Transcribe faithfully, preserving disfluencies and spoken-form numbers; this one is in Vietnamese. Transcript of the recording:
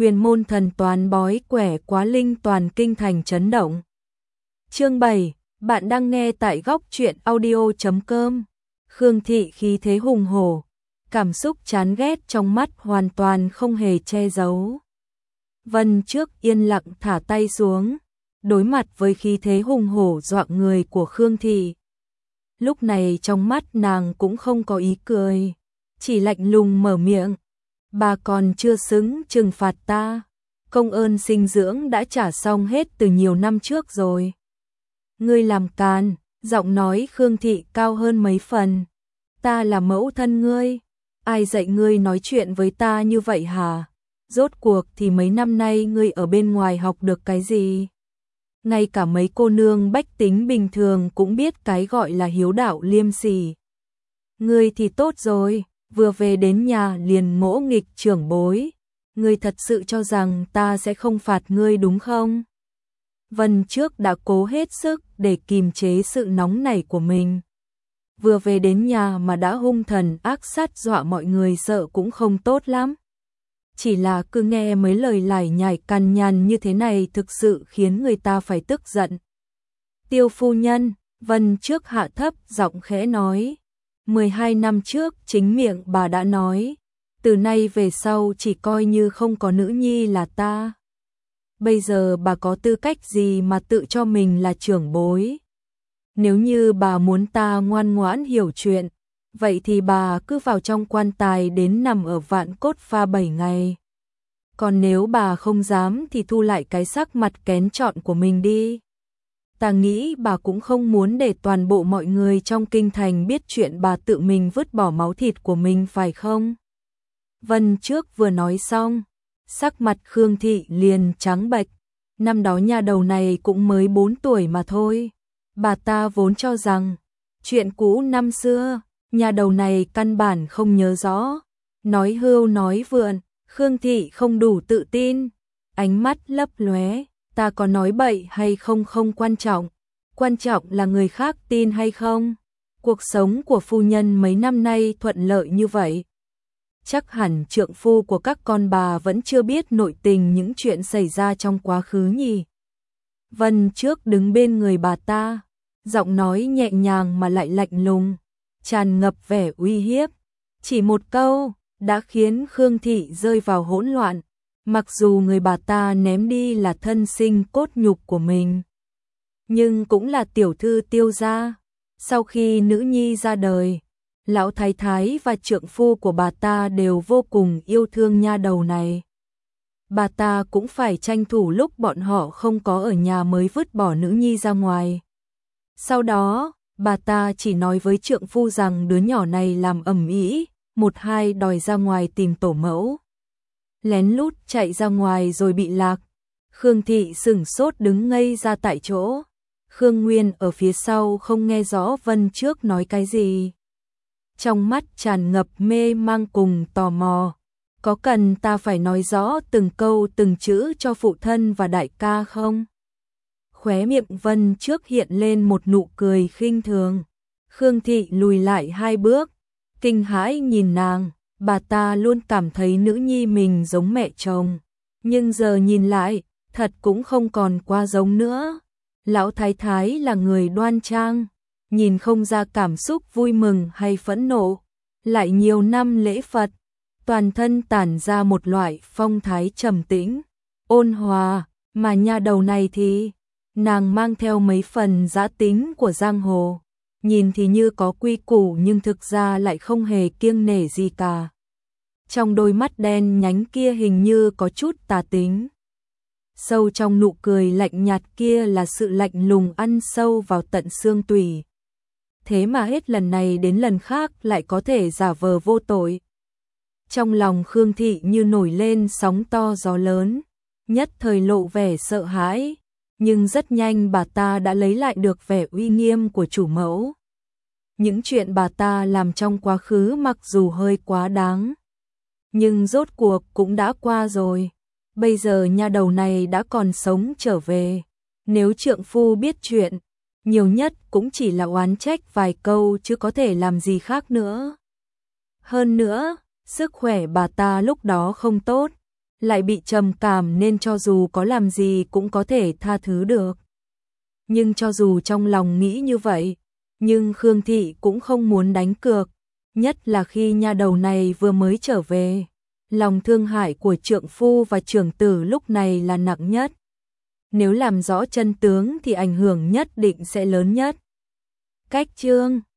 huyền môn thần toán bói quẻ quá linh toàn kinh thành chấn động. Chương bảy, bạn đang nghe tại góc truyện audio chấm com. Khương Thị khí thế hùng hổ, cảm xúc chán ghét trong mắt hoàn toàn không hề che giấu. Vân trước yên lặng thả tay xuống, đối mặt với khí thế hùng hổ dọa người của Khương Thị. Lúc này trong mắt nàng cũng không có ý cười, chỉ lạnh lùng mở miệng. Bà còn chưa xứng trừng phạt ta, công ơn sinh dưỡng đã trả xong hết từ nhiều năm trước rồi. Ngươi làm càn, giọng nói Khương Thị cao hơn mấy phần. Ta là mẫu thân ngươi, ai dạy ngươi nói chuyện với ta như vậy hả? Rốt cuộc thì mấy năm nay ngươi ở bên ngoài học được cái gì? Ngay cả mấy cô nương bách tính bình thường cũng biết cái gọi là hiếu đạo liêm sỉ. Ngươi thì tốt rồi, vừa về đến nhà liền ngỗ nghịch trưởng bối. Ngươi thật sự cho rằng ta sẽ không phạt ngươi đúng không? Vân trước đã cố hết sức để kìm chế sự nóng nảy của mình. Vừa về đến nhà mà đã hung thần ác sát dọa mọi người sợ cũng không tốt lắm. Chỉ là cứ nghe mấy lời lải nhải cằn nhằn như thế này thực sự khiến người ta phải tức giận. Tiêu phu nhân, Vân trước hạ thấp giọng khẽ nói. mười hai năm trước chính miệng bà đã nói, từ nay về sau chỉ coi như không có nữ nhi là ta. Bây giờ bà có tư cách gì mà tự cho mình là trưởng bối? Nếu như bà muốn ta ngoan ngoãn hiểu chuyện, vậy thì bà cứ vào trong quan tài đến nằm ở vạn cốt pha bảy ngày. Còn nếu bà không dám thì thu lại cái sắc mặt kén chọn của mình đi. Ta nghĩ bà cũng không muốn để toàn bộ mọi người trong kinh thành biết chuyện bà tự mình vứt bỏ máu thịt của mình phải không? Vân trước vừa nói xong, sắc mặt Khương Thị liền trắng bệch. Năm đó nha đầu này cũng mới bốn tuổi mà thôi. Bà ta vốn cho rằng chuyện cũ năm xưa, nhà đầu này căn bản không nhớ rõ. Nói hưu nói vượn, Khương Thị không đủ tự tin, ánh mắt lấp lóe. Ta có nói bậy hay không không quan trọng, quan trọng là người khác tin hay không. Cuộc sống của phu nhân mấy năm nay thuận lợi như vậy, chắc hẳn trượng phu của các con bà vẫn chưa biết nội tình những chuyện xảy ra trong quá khứ nhỉ. Vân trước đứng bên người bà ta, giọng nói nhẹ nhàng mà lại lạnh lùng, tràn ngập vẻ uy hiếp. Chỉ một câu đã khiến Khương Thị rơi vào hỗn loạn. Mặc dù người bà ta ném đi là thân sinh cốt nhục của mình, nhưng cũng là tiểu thư Tiêu gia. Sau khi nữ nhi ra đời, lão thái thái và trượng phu của bà ta đều vô cùng yêu thương nha đầu này. Bà ta cũng phải tranh thủ lúc bọn họ không có ở nhà mới vứt bỏ nữ nhi ra ngoài. Sau đó, bà ta chỉ nói với trượng phu rằng đứa nhỏ này làm ầm ĩ, một hai đòi ra ngoài tìm tổ mẫu. Lén lút chạy ra ngoài rồi bị lạc. Khương Thị sửng sốt đứng ngây ra tại chỗ. Khương Nguyên ở phía sau không nghe rõ Vân trước nói cái gì. Trong mắt tràn ngập mê mang cùng tò mò. Có cần ta phải nói rõ từng câu từng chữ cho phụ thân và đại ca không? Khóe miệng Vân trước hiện lên một nụ cười khinh thường. Khương Thị lùi lại hai bước, kinh hãi nhìn nàng. Bà ta luôn cảm thấy nữ nhi mình giống mẹ chồng, nhưng giờ nhìn lại, thật cũng không còn quá giống nữa. Lão thái thái là người đoan trang, nhìn không ra cảm xúc vui mừng hay phẫn nộ, lại nhiều năm lễ Phật, toàn thân tản ra một loại phong thái trầm tĩnh, ôn hòa, mà nha đầu này thì nàng mang theo mấy phần dã tính của giang hồ. Nhìn thì như có quy củ nhưng thực ra lại không hề kiêng nể gì cả. Trong đôi mắt đen nhánh kia hình như có chút tà tính. Sâu trong nụ cười lạnh nhạt kia là sự lạnh lùng ăn sâu vào tận xương tủy. Thế mà hết lần này đến lần khác lại có thể giả vờ vô tội. Trong lòng Khương Thị như nổi lên sóng to gió lớn, nhất thời lộ vẻ sợ hãi. Nhưng rất nhanh bà ta đã lấy lại được vẻ uy nghiêm của chủ mẫu. Những chuyện bà ta làm trong quá khứ mặc dù hơi quá đáng, nhưng rốt cuộc cũng đã qua rồi. Bây giờ nha đầu này đã còn sống trở về. Nếu trượng phu biết chuyện, nhiều nhất cũng chỉ là oán trách vài câu chứ có thể làm gì khác nữa. Hơn nữa, sức khỏe bà ta lúc đó không tốt, lại bị trầm cảm nên cho dù có làm gì cũng có thể tha thứ được. Nhưng cho dù trong lòng nghĩ như vậy, nhưng Khương Thị cũng không muốn đánh cược, nhất là khi nha đầu này vừa mới trở về. Lòng thương hại của trượng phu và trưởng tử lúc này là nặng nhất. Nếu làm rõ chân tướng thì ảnh hưởng nhất định sẽ lớn nhất. Cách chương